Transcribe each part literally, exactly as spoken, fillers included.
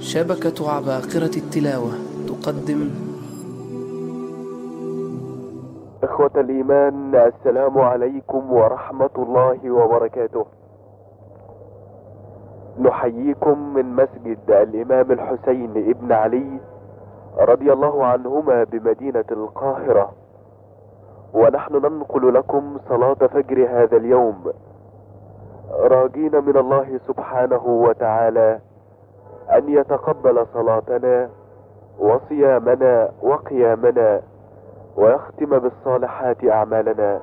شبكة عباقرة التلاوة تقدم. إخوة الإيمان، السلام عليكم ورحمة الله وبركاته. نحييكم من مسجد الإمام الحسين ابن علي رضي الله عنهما بمدينة القاهرة، ونحن ننقل لكم صلاة فجر هذا اليوم، راجين من الله سبحانه وتعالى أن يتقبل صلاتنا وصيامنا وقيامنا، ويختم بالصالحات أعمالنا.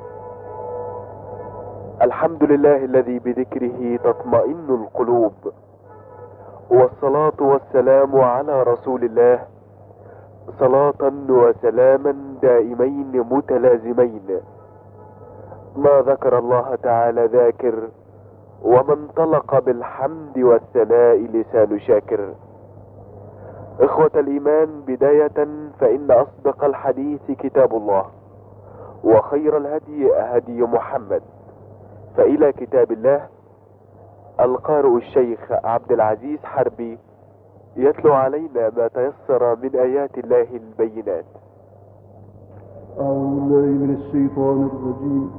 الحمد لله الذي بذكره تطمئن القلوب، والصلاة والسلام على رسول الله، صلاة وسلاما دائمين متلازمين. ما ذكر الله تعالى ذاكر، وما انطلق بالحمد والثناء لسان شاكر. إخوة الإيمان، بداية فإن أصدق الحديث كتاب الله، وخير الهدي هدي محمد، فإلى كتاب الله القارئ الشيخ عبد العزيز حربي يتلو علينا ما تيسر من آيات الله البينات. أعوذ بالله من الشيطان الرجيم.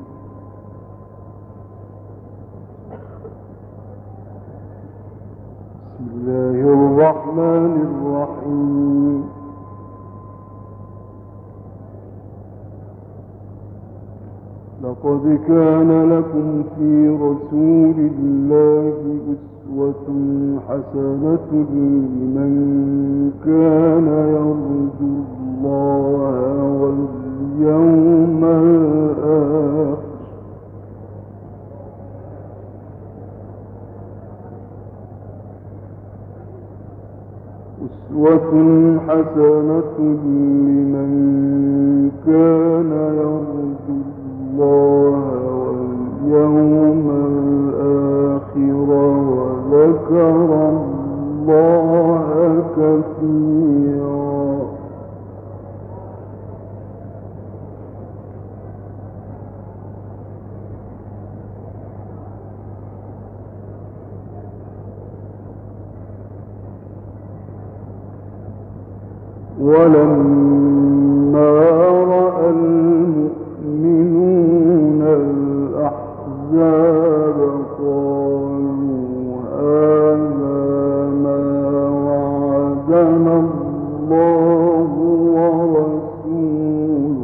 بسم الله الرحمن الرحيم. لقد كان لكم في رسول الله أسوة حسنة لمن كان يرجو الله واليوم الآخر أسوة حسنة لمن كان يرجو الله واليوم الآخر وذكر الله كثيرا. ولما رأى المؤمنون الأحزاب قالوا هذا ما وعدنا الله ورسوله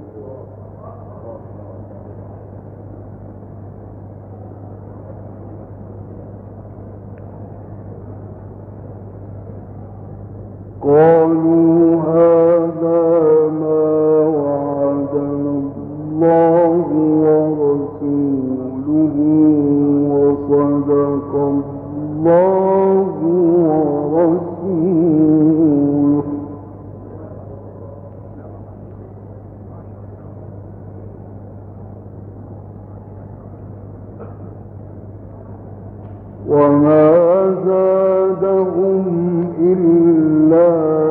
قالوا هذا ما وعدنا الله ورسوله وصدق الله ورسوله وما زادهم إلا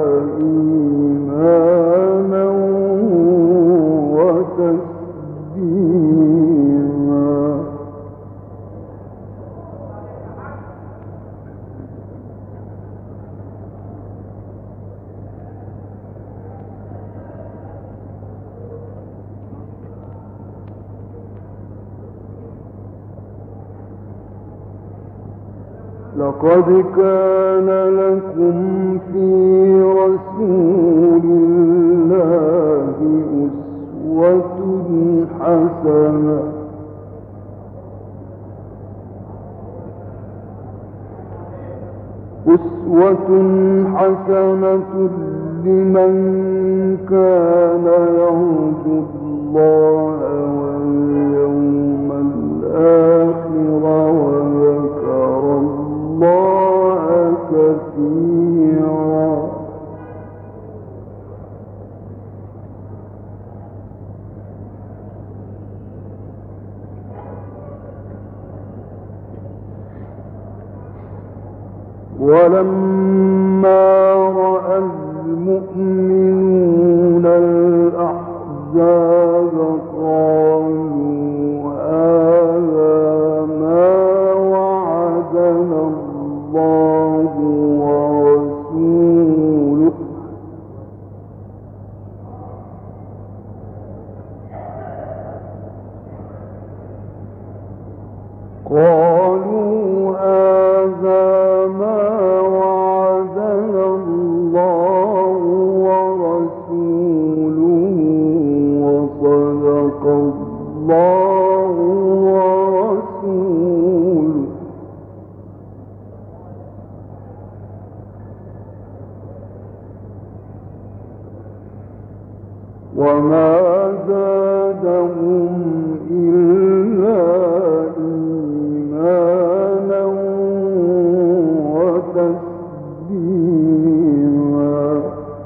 إيمانا وتسليما. لقد كان لكم في رسول الله أسوة حسنة أسوة حسنة لمن كان يرجو الله واليوم الآخر وذكر الله كثيرا. ولما رأى المؤمنون الأحزاب قالوا هذا ما وعدنا الله ورسوله قالوا هذا ما وعدنا الله ورسوله وصدق الله ورسوله وما زادهم إلا إيمانا وتسليما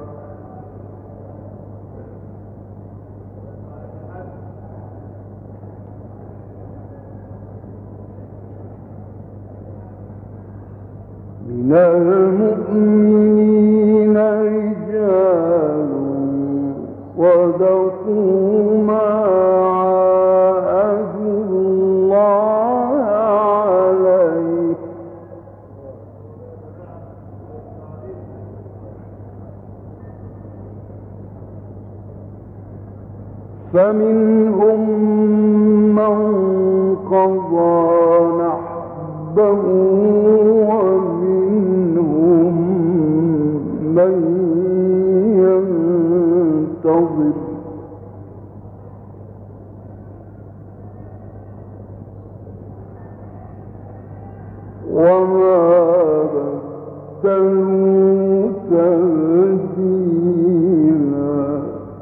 من المؤمنين رجال صدقوا ما عاهدوا الله عليه فمنهم من قضى نحبه ومنهم من ينتظر وما بدلوا تبديلا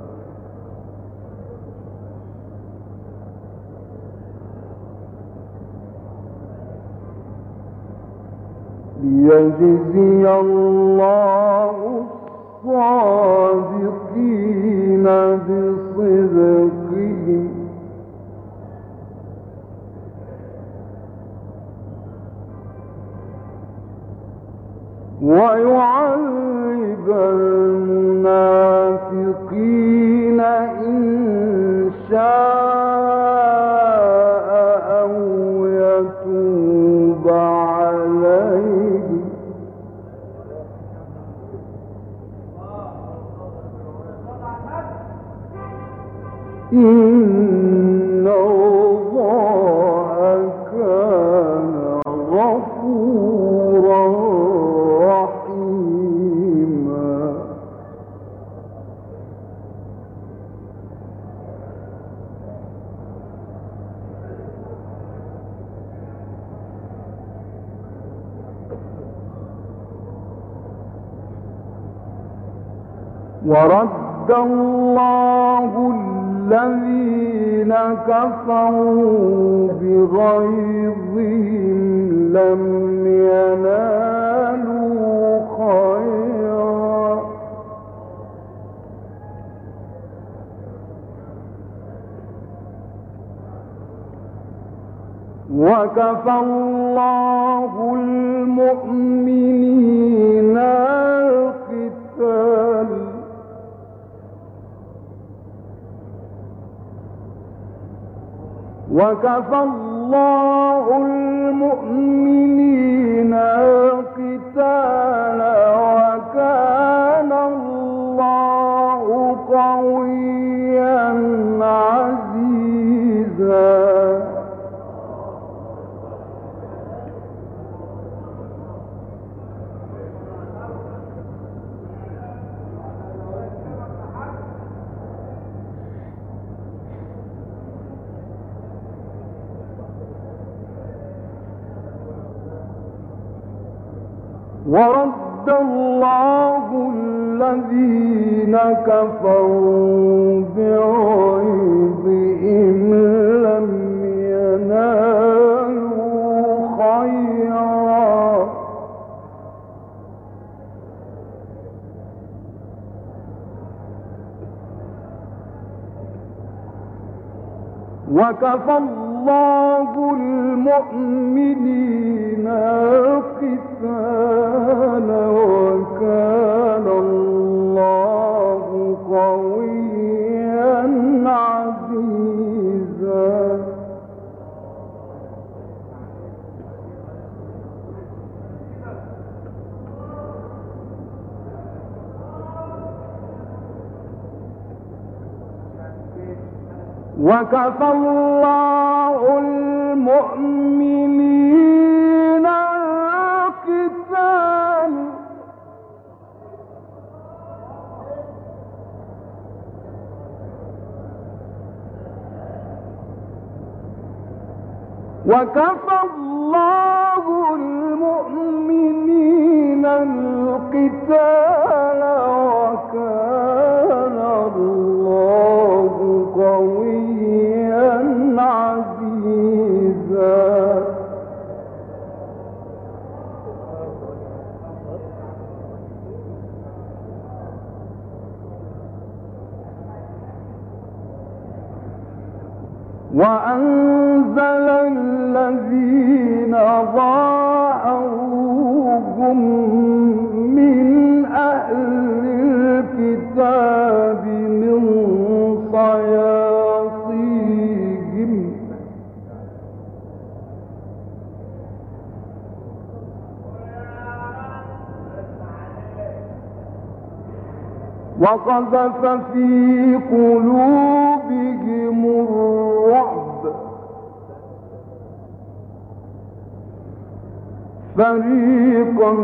ليجزي الله الصادقين بصدقهم ويعذب المنافقين إن شاء أو يتوب عليهم إن الله كان غفورا رحيما ورد الله الذين كفروا بغيظهم لم ينالوا خيرا وكفى الله المؤمنين القتال وكفى الله المؤمنين القتال وكان الله قويا عزيزا ورد الله الذين كفروا بغيظهم لم ينالوا خيرا وكفى الله المؤمنين القتال وكان الله قويا عزيزا وكفى الله المؤمنين القتال وكفى الله المؤمنين القتال وكان الله قويا عزيزا. وأنزل الذين ظاهروهم من أهل الكتاب من صياصيهم وقذف في قلوبهم الرعب فريقا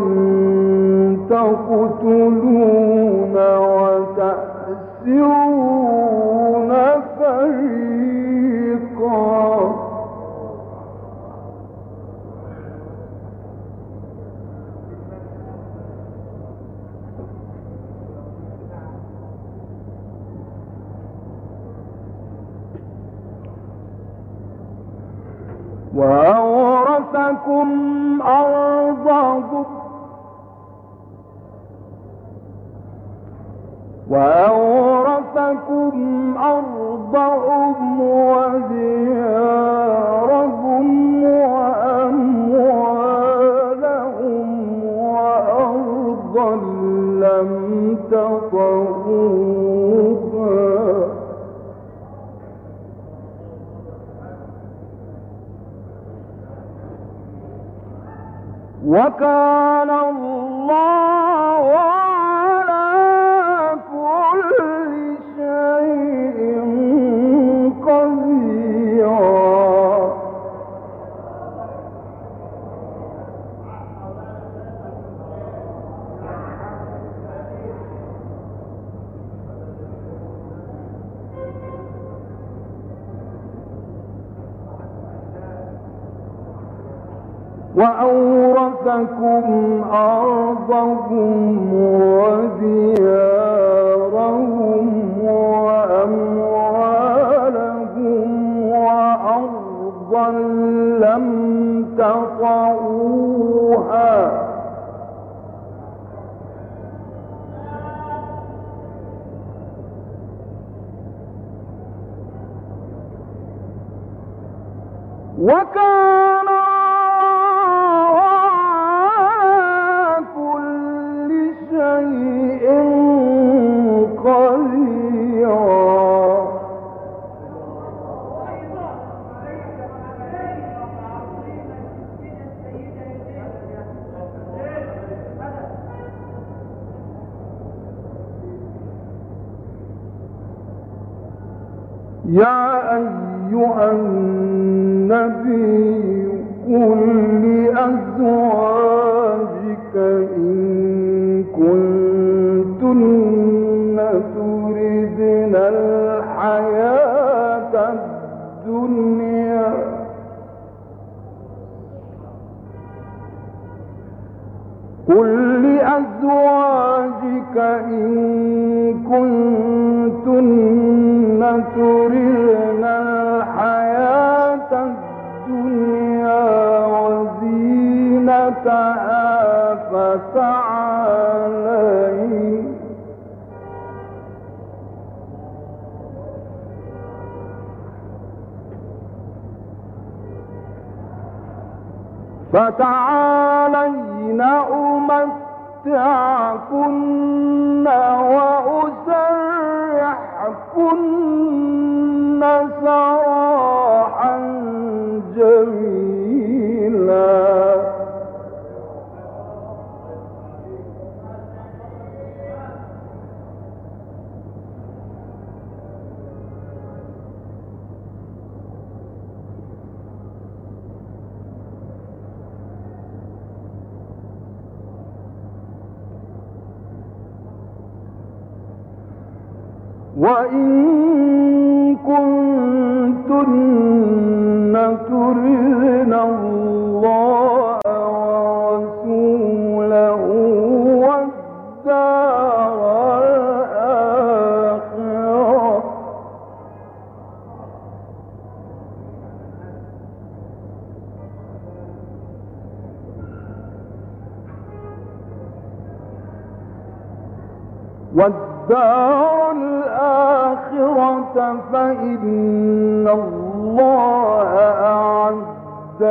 تقتلون وتأسرون فريقا وأورثكم أرضهم وأورثكم أرضهم وديارهم وأموالهم وأرضا لم تطئوها وكان الله على كل شيء قديرا. وأورثكم أرضهم وديارهم وأموالهم وأرضا لم تطئوها وكان يا أيها النبي قل لأزواجك إن كنتن تردن الحياة الدنيا قل لأزواجك إن كنتن تردن الحياة الدنيا وزينتها فتعالين فتعالين أمتعكن وأسرحكن سراحا جميلا. وإن كنتن تردن الله ورسوله والدار الآخرة والدار الآخرة فإن الله أعد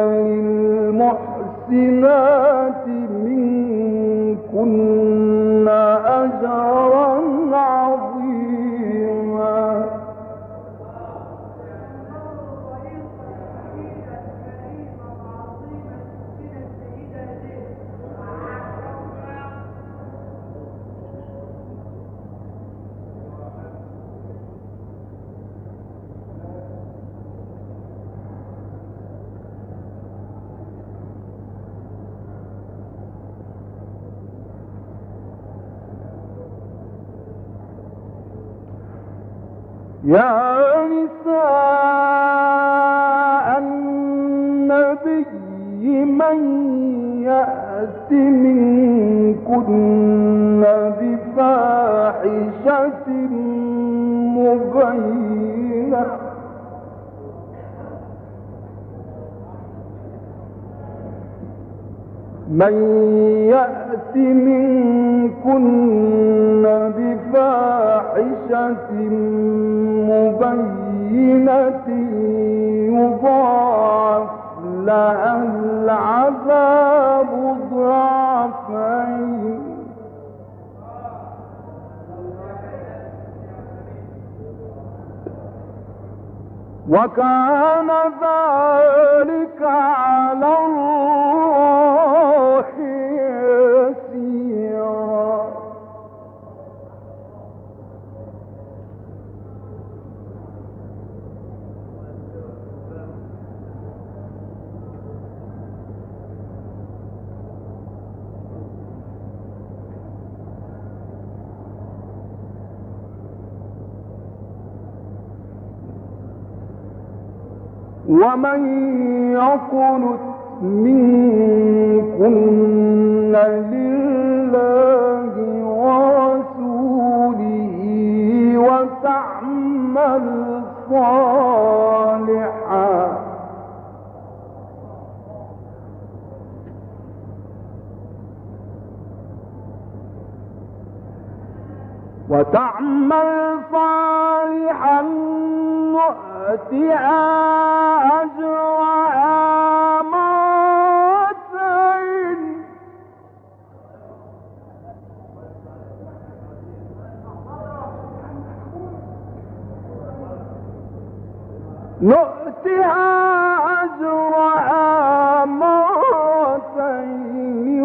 للمحسنات منكن أجرا عظيما. يا نساء النبي من يأت منكن بفاحشة مبينة من يأت منكن بفاحشة مبينة يضاعف لها العذاب ضعفين وكان ذلك على الله يسيرا. ومن يقنت منكن لله ورسوله وتعمل صالحا وتعمل صالحا نؤتها أجرها مرتين نؤتها أجرها مرتين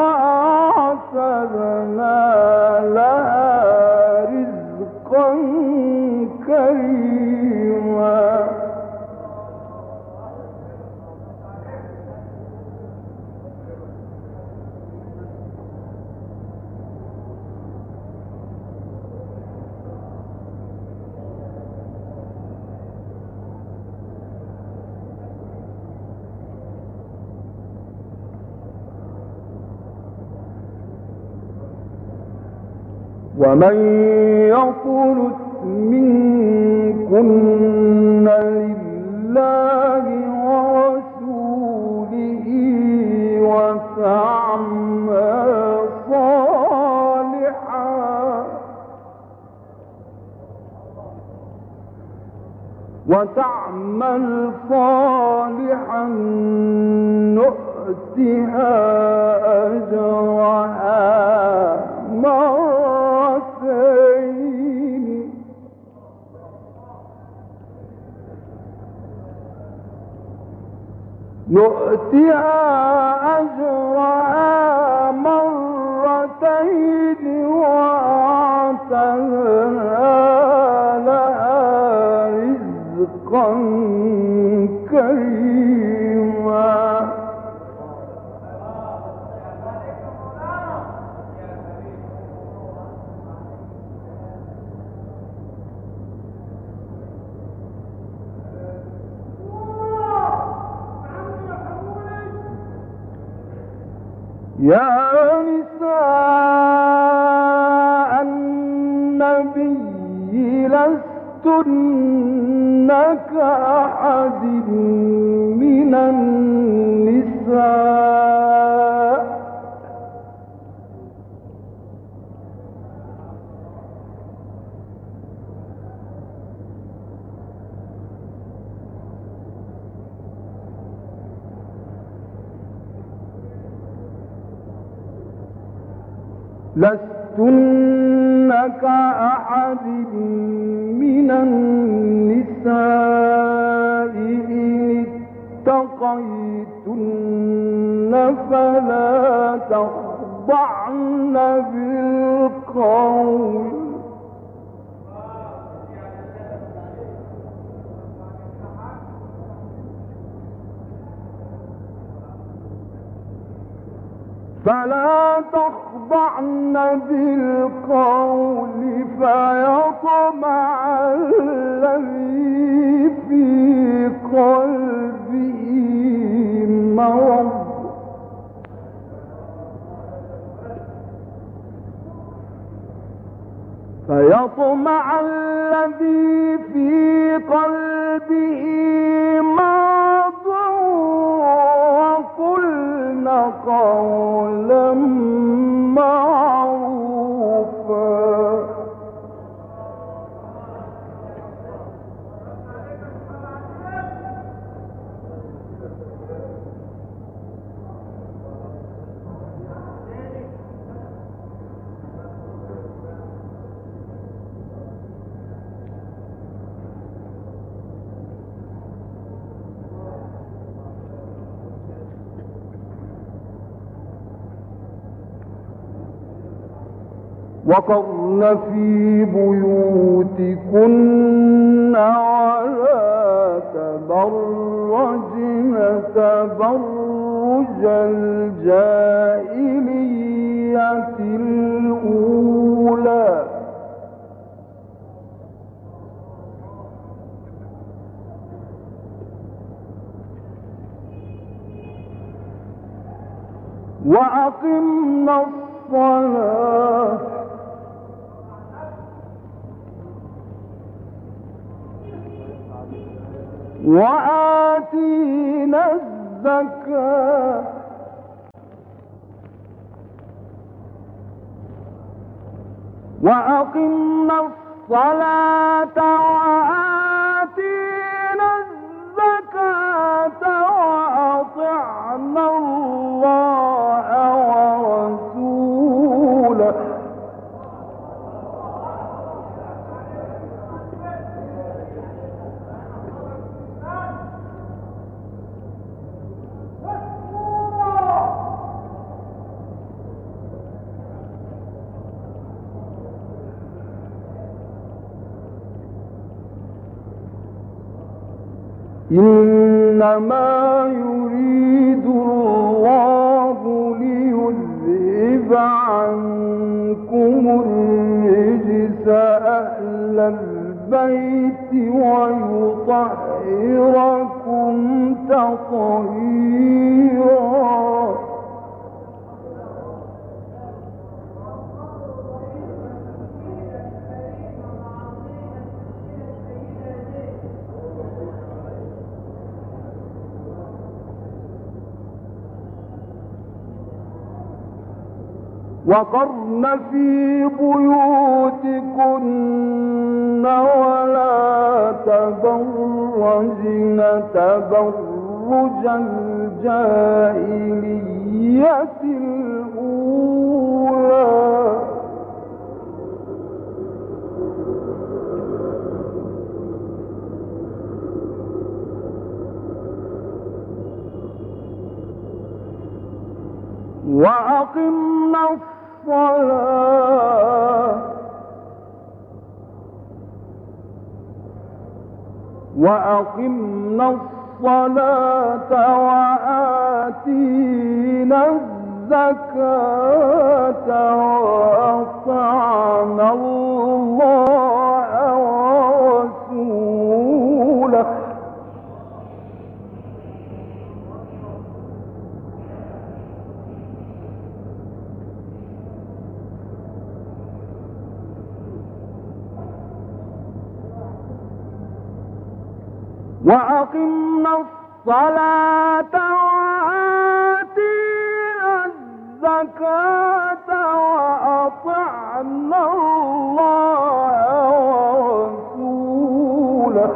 وأعتدنا لها رزقا كريما. ومن يقنت منكن لله ورسوله وتعمل صالحا وتعمل صالحا نؤتها أجرها مرتين نؤتها أجرها مرتين وأعتدنا لها رزقا كريما. يا نساء النبي لستن كأحد من النساء لستن كأحد من النساء إن اتقيتن فلا تخضعن بالقول فلا تخضعن بالقول فيطمع الذي في قلبه مرض فيطمع الذي في قلبه مرض وقلن قولا معروفا وقرن في بيوتكن ولا تبرجن تبرج الجاهلية الأولى وأقمنا الصلاة وآتينا الزكاة وأقمنا الصلاة وآتينا الزكاة وأطعنا الله ورسوله إنما يريد الله ليذهب عنكم الرجس أهل البيت ويطهركم تطهيرا وقرن في بيوتكن ولا تبرجن تبرج الجاهلية الأولى وأقمنا الصلاة وأقمنا الصلاة وآتينا الزكاة وأطعنا الله ورسوله وأقمنا الصلاة وآتينا الزكاة وأطعنا الله ورسوله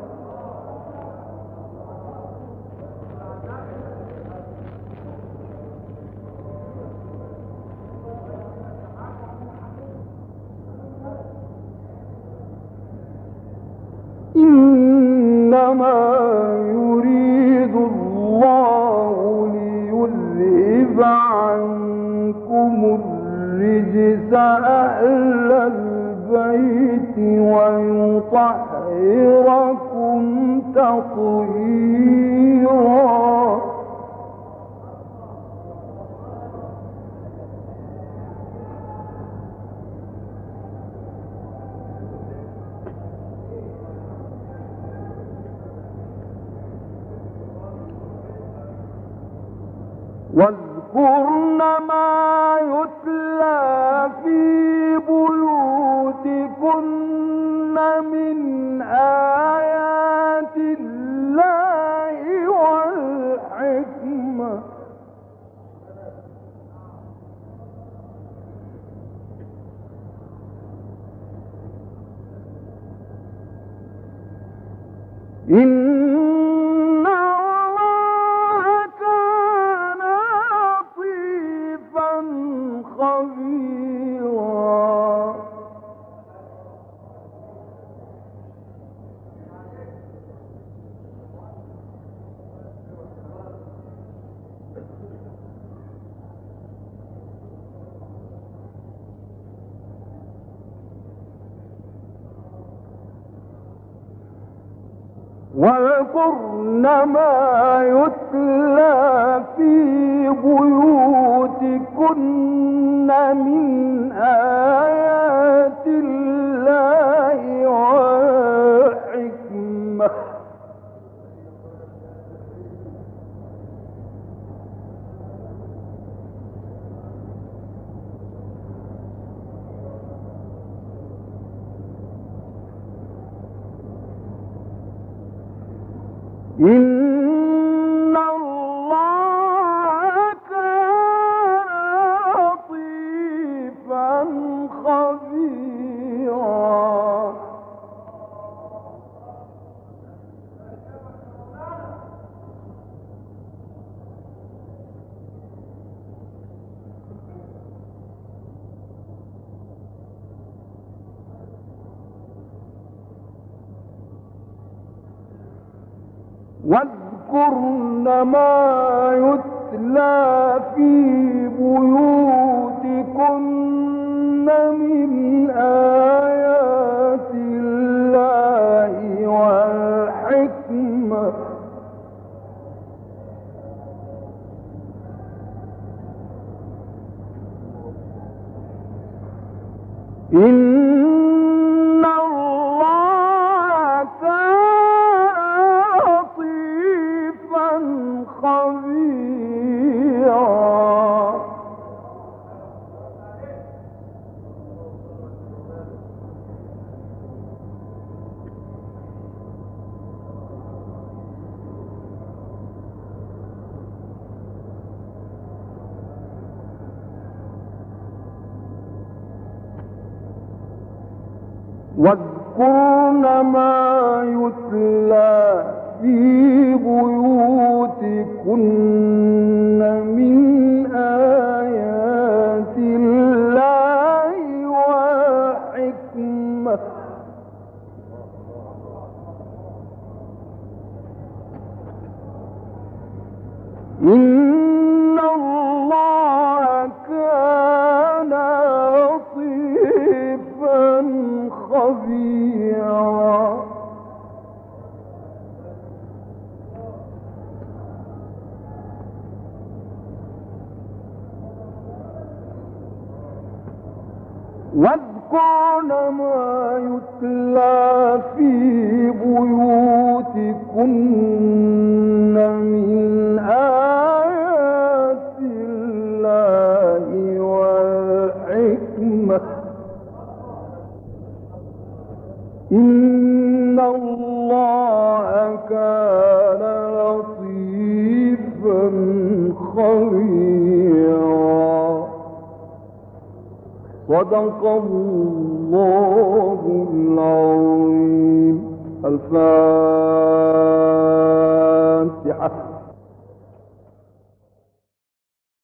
إنما يريد الله ليذهب عنكم الرجس أهل البيت ويطهركم تطهيرا واذكرن ما يتلى في بيوتكن من آيات الله والحكمة إن واذكرن ما يتلى في بيوتكن من آيات الله والحكمة إن الله كان لطيفا خبيرا واذكرن ما يتلى في بيوتكن من آيات الله والحكمة إن الله كان لطيفا خبيرا واذكرن ما يتلى في بيوتكن من آيات الله والحكمة إن الله كان لطيفا خبيرا واذكرن ما يتلى في بيوتكن من آيات الله والحكمة إن الله كان كثيرا. صدق الله العظيم. الفاتحة.